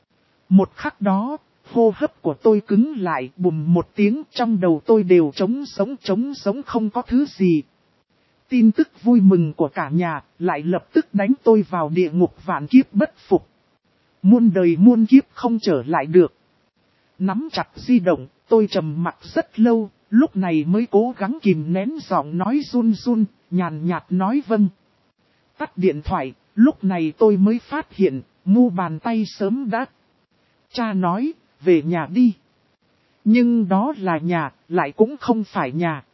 Speaker 1: Một khắc đó, hô hấp của tôi cứng lại, bùm một tiếng, trong đầu tôi đều trống sống không có thứ gì. Tin tức vui mừng của cả nhà, lại lập tức đánh tôi vào địa ngục vạn kiếp bất phục. Muôn đời muôn kiếp không trở lại được. Nắm chặt di động, tôi trầm mặc rất lâu, lúc này mới cố gắng kìm nén giọng nói run run, nhàn nhạt nói vâng. Tắt điện thoại, lúc này tôi mới phát hiện, mu bàn tay sớm đã. Cha nói, về nhà đi. Nhưng đó là nhà, lại cũng không phải nhà.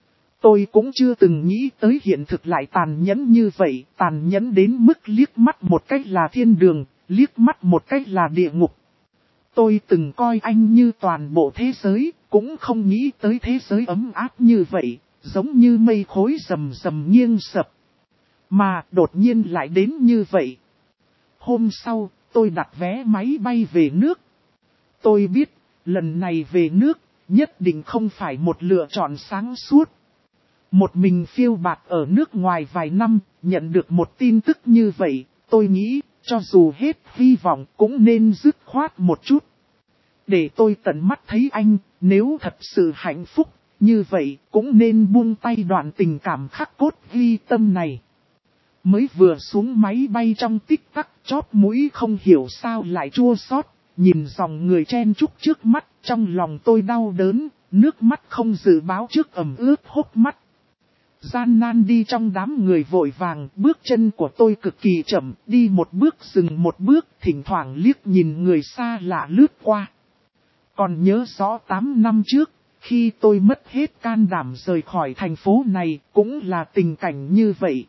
Speaker 1: Tôi cũng chưa từng nghĩ tới hiện thực lại tàn nhẫn như vậy, tàn nhẫn đến mức liếc mắt một cách là thiên đường, liếc mắt một cách là địa ngục. Tôi từng coi anh như toàn bộ thế giới, cũng không nghĩ tới thế giới ấm áp như vậy, giống như mây khối rầm rầm nghiêng sập. Mà đột nhiên lại đến như vậy. Hôm sau, tôi đặt vé máy bay về nước. Tôi biết, lần này về nước, nhất định không phải một lựa chọn sáng suốt. Một mình phiêu bạt ở nước ngoài vài năm, nhận được một tin tức như vậy, tôi nghĩ, cho dù hết hy vọng cũng nên dứt khoát một chút. Để tôi tận mắt thấy anh, nếu thật sự hạnh phúc, như vậy cũng nên buông tay đoạn tình cảm khắc cốt ghi tâm này. Mới vừa xuống máy bay trong tích tắc, chóp mũi không hiểu sao lại chua xót, nhìn dòng người chen chúc trước mắt, trong lòng tôi đau đớn, nước mắt không dự báo trước ẩm ướt hốc mắt. Gian nan đi trong đám người vội vàng, bước chân của tôi cực kỳ chậm, đi một bước dừng một bước, thỉnh thoảng liếc nhìn người xa lạ lướt qua. Còn nhớ rõ 8 năm trước, khi tôi mất hết can đảm rời khỏi thành phố này, cũng là tình cảnh như vậy.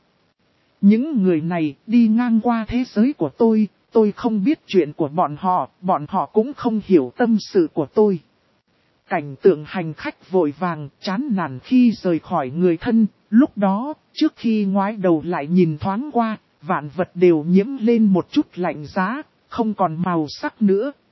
Speaker 1: Những người này đi ngang qua thế giới của tôi không biết chuyện của bọn họ cũng không hiểu tâm sự của tôi. Cảnh tượng hành khách vội vàng, chán nản khi rời khỏi người thân, lúc đó, trước khi ngoái đầu lại nhìn thoáng qua, vạn vật đều nhiễm lên một chút lạnh giá, không còn màu sắc nữa.